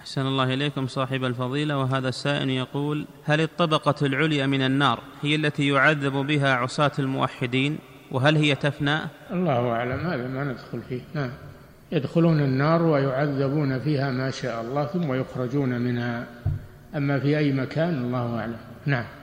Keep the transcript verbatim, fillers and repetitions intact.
أحسن الله إليكم صاحب الفضيلة. وهذا السائل يقول: هل الطبقة العليا من النار هي التي يعذب بها عصاة الموحدين، وهل هي تفنى؟ الله أعلم، هذا ما ندخل فيه. نعم، يدخلون النار ويعذبون فيها ما شاء الله ثم يخرجون منها، أما في أي مكان الله أعلم. نعم.